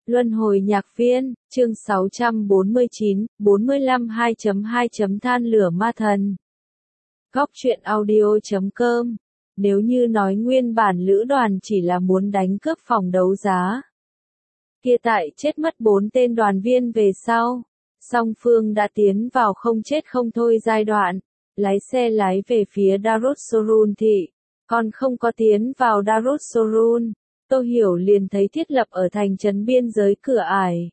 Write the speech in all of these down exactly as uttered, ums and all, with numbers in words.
Luân hồi nhạc viên, chương sáu trăm bốn mươi chín, bốn mươi lăm hai chấm hai Than lửa ma thần. Góc truyện audio chấm com. Nếu như nói nguyên bản lữ đoàn chỉ là muốn đánh cướp phòng đấu giá, kia tại chết mất bốn tên đoàn viên về sau, song phương đã tiến vào không chết không thôi giai đoạn, lái xe lái về phía Darussurun thị, còn không có tiến vào Darussurun. Tô Hiểu liền thấy thiết lập ở thành trấn biên giới cửa ải.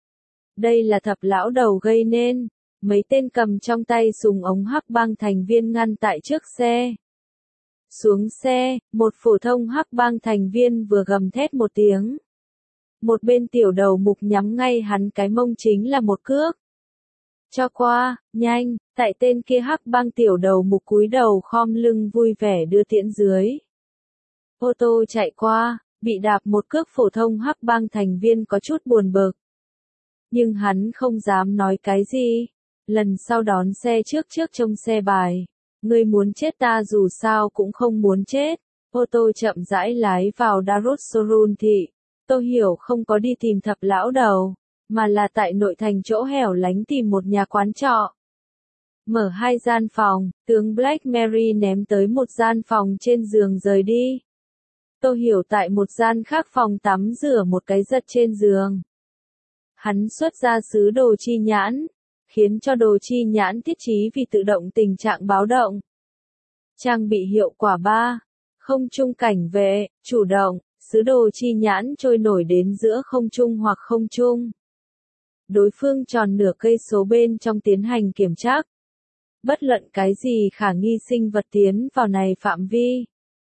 Đây là thập lão đầu gây nên, mấy tên cầm trong tay súng ống hắc bang thành viên ngăn tại trước xe. Xuống xe, một phổ thông hắc bang thành viên vừa gầm thét một tiếng. Một bên tiểu đầu mục nhắm ngay hắn cái mông chính là một cước. Cho qua, nhanh, tại tên kia hắc bang tiểu đầu mục cúi đầu khom lưng vui vẻ đưa tiễn dưới. Ô tô chạy qua. Bị đạp một cước phổ thông hắc bang thành viên có chút buồn bực. Nhưng hắn không dám nói cái gì. Lần sau đón xe trước trước trông xe bài. Ngươi muốn chết ta dù sao cũng không muốn chết. Ô tô chậm rãi lái vào Darussurun thị. Tô Hiểu không có đi tìm thập lão đầu, mà là tại nội thành chỗ hẻo lánh tìm một nhà quán trọ. Mở hai gian phòng, tướng Black Mary ném tới một gian phòng trên giường rời đi. Tô Hiểu tại một gian khác phòng tắm rửa một cái giật trên giường. Hắn xuất ra sứ đồ chi nhãn, khiến cho đồ chi nhãn thiết trí vì tự động tình trạng báo động. Trang bị hiệu quả ba, không trung cảnh vệ, chủ động, sứ đồ chi nhãn trôi nổi đến giữa không trung hoặc không trung. Đối phương tròn nửa cây số bên trong tiến hành kiểm tra. Bất luận cái gì khả nghi sinh vật tiến vào này phạm vi.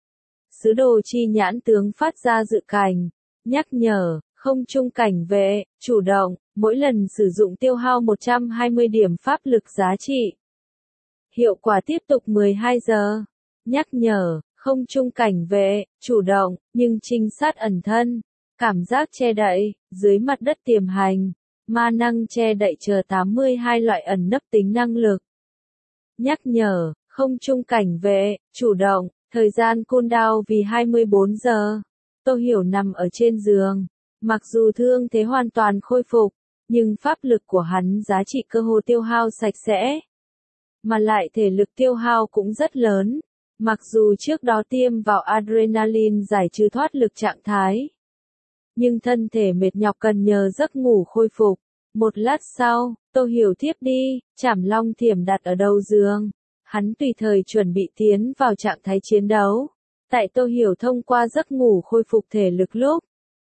Sứ đồ chi nhãn tướng phát ra dự cảnh, nhắc nhở, không trung cảnh vệ, chủ động, mỗi lần sử dụng tiêu hao một trăm hai mươi điểm pháp lực giá trị. Hiệu quả tiếp tục mười hai giờ. Nhắc nhở, không trung cảnh vệ, chủ động, nhưng trinh sát ẩn thân, cảm giác che đậy, dưới mặt đất tiềm hành, ma năng che đậy chờ tám mươi hai loại ẩn nấp tính năng lực. Nhắc nhở, không trung cảnh vệ, chủ động. Thời gian cooldown vì hai mươi bốn giờ. Tô Hiểu nằm ở trên giường. Mặc dù thương thế hoàn toàn khôi phục, nhưng pháp lực của hắn giá trị cơ hồ tiêu hao sạch sẽ. Mà lại thể lực tiêu hao cũng rất lớn. Mặc dù trước đó tiêm vào adrenaline giải trừ thoát lực trạng thái. Nhưng thân thể mệt nhọc cần nhờ giấc ngủ khôi phục. Một lát sau, Tô Hiểu thiếp đi, chảm long thiểm đặt ở đầu giường. Hắn tùy thời chuẩn bị tiến vào trạng thái chiến đấu. Tại Tô Hiểu thông qua giấc ngủ khôi phục thể lực lúc.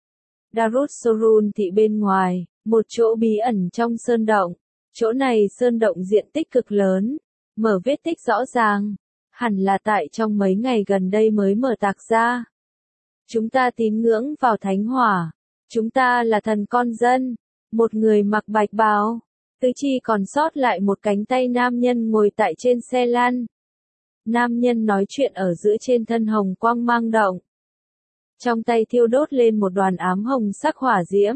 Darussurun thị bên ngoài, một chỗ bí ẩn trong sơn động. Chỗ này sơn động diện tích cực lớn, mở vết tích rõ ràng. Hẳn là tại trong mấy ngày gần đây mới mở tạc ra. Chúng ta tín ngưỡng vào thánh hỏa. Chúng ta là thần con dân. Một người mặc bạch bào. Tứ chi còn sót lại một cánh tay nam nhân ngồi tại trên xe lăn. Nam nhân nói chuyện ở giữa trên thân hồng quang mang động. Trong tay thiêu đốt lên một đoàn ám hồng sắc hỏa diễm.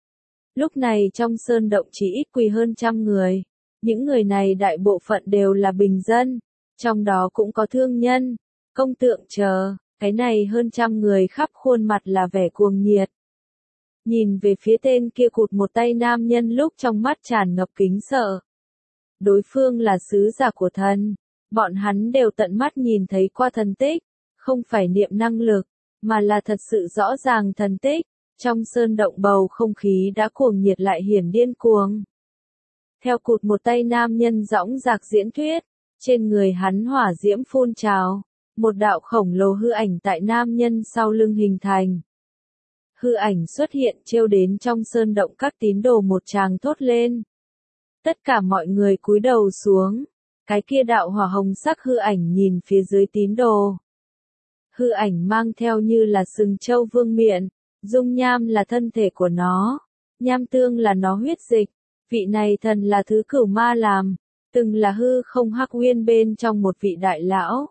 Lúc này trong sơn động chỉ ít quỳ hơn trăm người. Những người này đại bộ phận đều là bình dân. Trong đó cũng có thương nhân, công tượng chờ. Cái này hơn trăm người khắp khuôn mặt là vẻ cuồng nhiệt. Nhìn về phía tên kia cụt một tay nam nhân lúc trong mắt tràn ngập kính sợ. Đối phương là sứ giả của thần. Bọn hắn đều tận mắt nhìn thấy qua thần tích. Không phải niệm năng lực, mà là thật sự rõ ràng thần tích. Trong sơn động bầu không khí đã cuồng nhiệt lại hiển điên cuồng. Theo cụt một tay nam nhân dõng dạc diễn thuyết, trên người hắn hỏa diễm phun trào. Một đạo khổng lồ hư ảnh tại nam nhân sau lưng hình thành. Hư ảnh xuất hiện trêu đến trong sơn động các tín đồ một tràng thốt lên. Tất cả mọi người cúi đầu xuống. Cái kia đạo hỏa hồng sắc hư ảnh nhìn phía dưới tín đồ. Hư ảnh mang theo như là sừng trâu vương miện. Dung nham là thân thể của nó. Nham tương là nó huyết dịch. Vị này thần là thứ cửu ma làm. Từng là hư không hắc nguyên bên trong một vị đại lão.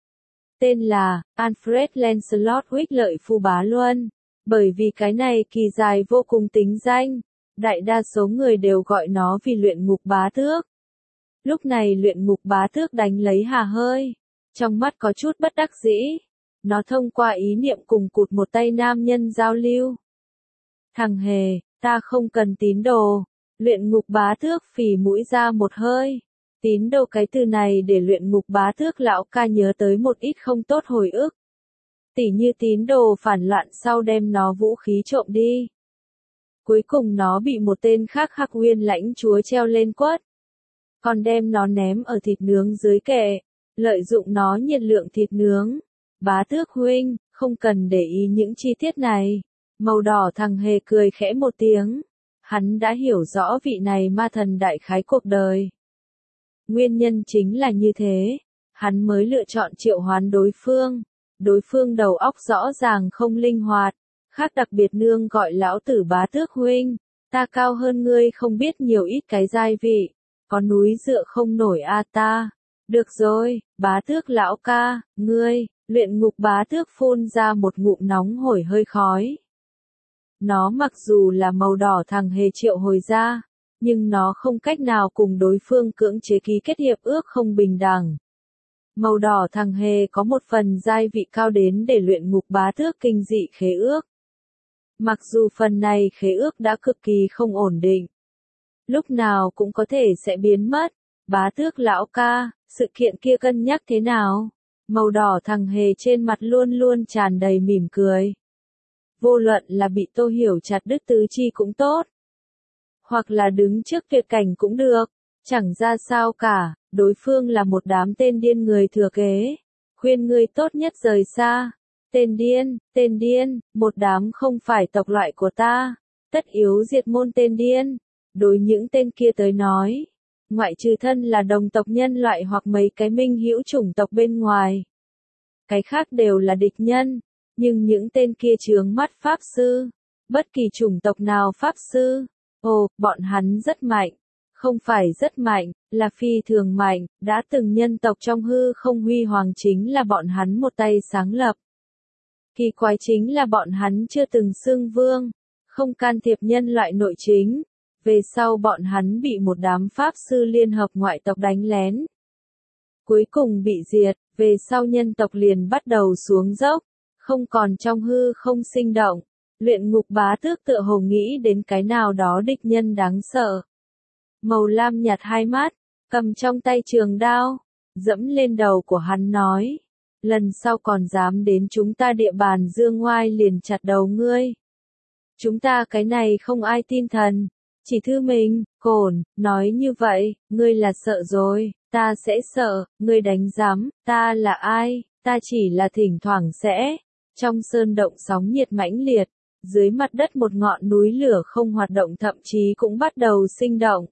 Tên là Alfred Lancelot Huých Lợi Phu Bá Luân. Bởi vì cái này kỳ dài vô cùng tính danh, đại đa số người đều gọi nó vì luyện ngục bá tước. Lúc này luyện ngục bá tước đánh lấy hà hơi, trong mắt có chút bất đắc dĩ. Nó thông qua ý niệm cùng cụt một tay nam nhân giao lưu. Thằng hề, Ta không cần tín đồ. Luyện ngục bá tước phì mũi ra một hơi. Tín đồ cái từ này để luyện ngục bá tước lão ca nhớ tới một ít không tốt hồi ức. Tỉ như tín đồ phản loạn sau đem nó vũ khí trộm đi. Cuối cùng nó bị một tên khác Hắc Uyên lãnh chúa treo lên quất. Còn đem nó ném ở thịt nướng dưới kệ, lợi dụng nó nhiệt lượng thịt nướng. Bá tước huynh, không cần để ý những chi tiết này. Màu đỏ thằng hề cười khẽ một tiếng. Hắn đã hiểu rõ vị này ma thần đại khái cuộc đời. Nguyên nhân chính là như thế, hắn mới lựa chọn triệu hoán đối phương. Đối phương đầu óc rõ ràng không linh hoạt, khác đặc biệt nương gọi lão tử bá tước huynh, ta cao hơn ngươi không biết nhiều ít cái giai vị, có núi dựa không nổi a ta. Được rồi, bá tước lão ca, ngươi, luyện ngục bá tước phun ra một ngụm nóng hổi hơi khói. Nó mặc dù là màu đỏ thằng hề triệu hồi ra, nhưng nó không cách nào cùng đối phương cưỡng chế ký kết hiệp ước không bình đẳng. Màu đỏ thằng hề có một phần giai vị cao đến để luyện ngục bá tước kinh dị khế ước. Mặc dù phần này khế ước đã cực kỳ không ổn định. Lúc nào cũng có thể sẽ biến mất. Bá tước lão ca, sự kiện kia cân nhắc thế nào? Màu đỏ thằng hề trên mặt luôn luôn tràn đầy mỉm cười. Vô luận là bị Tô Hiểu chặt đứt tứ chi cũng tốt. Hoặc là đứng trước tuyệt cảnh cũng được. Chẳng ra sao cả, đối phương là một đám tên điên người thừa kế. Khuyên ngươi tốt nhất rời xa. Tên điên, tên điên, một đám không phải tộc loại của ta. Tất yếu diệt môn tên điên. Đối những tên kia tới nói. Ngoại trừ thân là đồng tộc nhân loại hoặc mấy cái minh hữu chủng tộc bên ngoài. Cái khác đều là địch nhân. Nhưng những tên kia chướng mắt pháp sư. Bất kỳ chủng tộc nào pháp sư. Ồ, bọn hắn rất mạnh. Không phải rất mạnh, là phi thường mạnh, đã từng nhân tộc trong hư không huy hoàng chính là bọn hắn một tay sáng lập. Kỳ quái chính là bọn hắn chưa từng xưng vương, không can thiệp nhân loại nội chính. Về sau bọn hắn bị một đám pháp sư liên hợp ngoại tộc đánh lén. Cuối cùng bị diệt, về sau nhân tộc liền bắt đầu xuống dốc, không còn trong hư không sinh động. Luyện ngục bá tước tựa hồ nghĩ đến cái nào đó địch nhân đáng sợ. Màu lam nhạt hai mắt, cầm trong tay trường đao, dẫm lên đầu của hắn nói. Lần sau còn dám đến chúng ta địa bàn dương ngoai liền chặt đầu ngươi. Chúng ta cái này không ai tin thần, chỉ thư mình, cổn, nói như vậy, ngươi là sợ rồi, ta sẽ sợ, ngươi đánh giám, ta là ai, ta chỉ là thỉnh thoảng sẽ. Trong sơn động sóng nhiệt mãnh liệt, dưới mặt đất một ngọn núi lửa không hoạt động thậm chí cũng bắt đầu sinh động.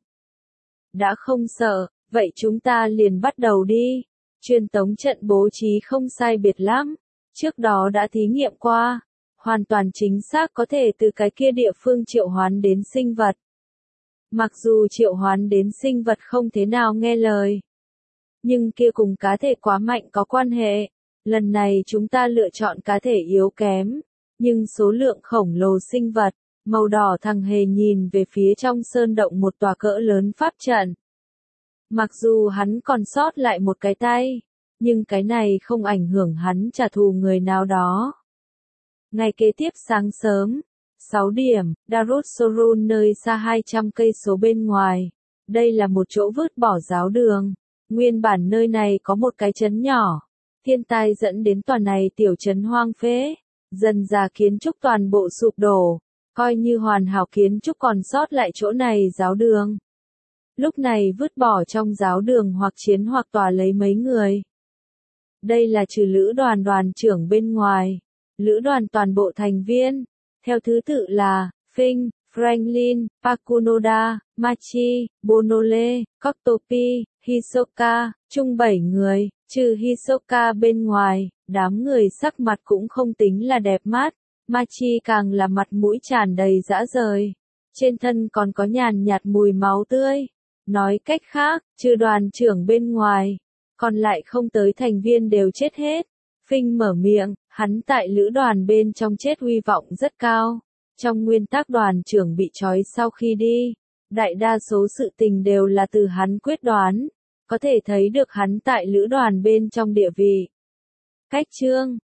Đã không sợ, vậy chúng ta liền bắt đầu đi. Truyền tống trận bố trí không sai biệt lắm. Trước đó đã thí nghiệm qua. Hoàn toàn chính xác có thể từ cái kia địa phương triệu hoán đến sinh vật. Mặc dù triệu hoán đến sinh vật không thế nào nghe lời. Nhưng kia cùng cá thể quá mạnh có quan hệ. Lần này chúng ta lựa chọn cá thể yếu kém. Nhưng số lượng khổng lồ sinh vật. Màu đỏ thằng hề nhìn về phía trong sơn động một tòa cỡ lớn pháp trận. Mặc dù hắn còn sót lại một cái tay, nhưng cái này không ảnh hưởng hắn trả thù người nào đó. Ngày kế tiếp sáng sớm, sáu điểm, Darut Sorun nơi xa hai trăm cây số bên ngoài. Đây là một chỗ vứt bỏ giáo đường. Nguyên bản nơi này có một cái trấn nhỏ. Thiên tai dẫn đến tòa này tiểu trấn hoang phế. Dần dà kiến trúc toàn bộ sụp đổ. Coi như hoàn hảo kiến trúc còn sót lại chỗ này giáo đường. Lúc này vứt bỏ trong giáo đường hoặc chiến hoặc tòa lấy mấy người. Đây là trừ lữ đoàn đoàn trưởng bên ngoài. Lữ đoàn toàn bộ thành viên. Theo thứ tự là, Finn, Franklin, Pakunoda, Machi, Bonole, Koktopi, Hisoka, chung bảy người, trừ Hisoka bên ngoài, đám người sắc mặt cũng không tính là đẹp mắt. Machi càng là mặt mũi tràn đầy dã rời. Trên thân còn có nhàn nhạt mùi máu tươi. Nói cách khác, trừ đoàn trưởng bên ngoài, còn lại không tới thành viên đều chết hết. Finn mở miệng, hắn tại lữ đoàn bên trong chết uy vọng rất cao. Trong nguyên tắc đoàn trưởng bị trói sau khi đi, đại đa số sự tình đều là từ hắn quyết đoán. Có thể thấy được hắn tại lữ đoàn bên trong địa vị. Cách chương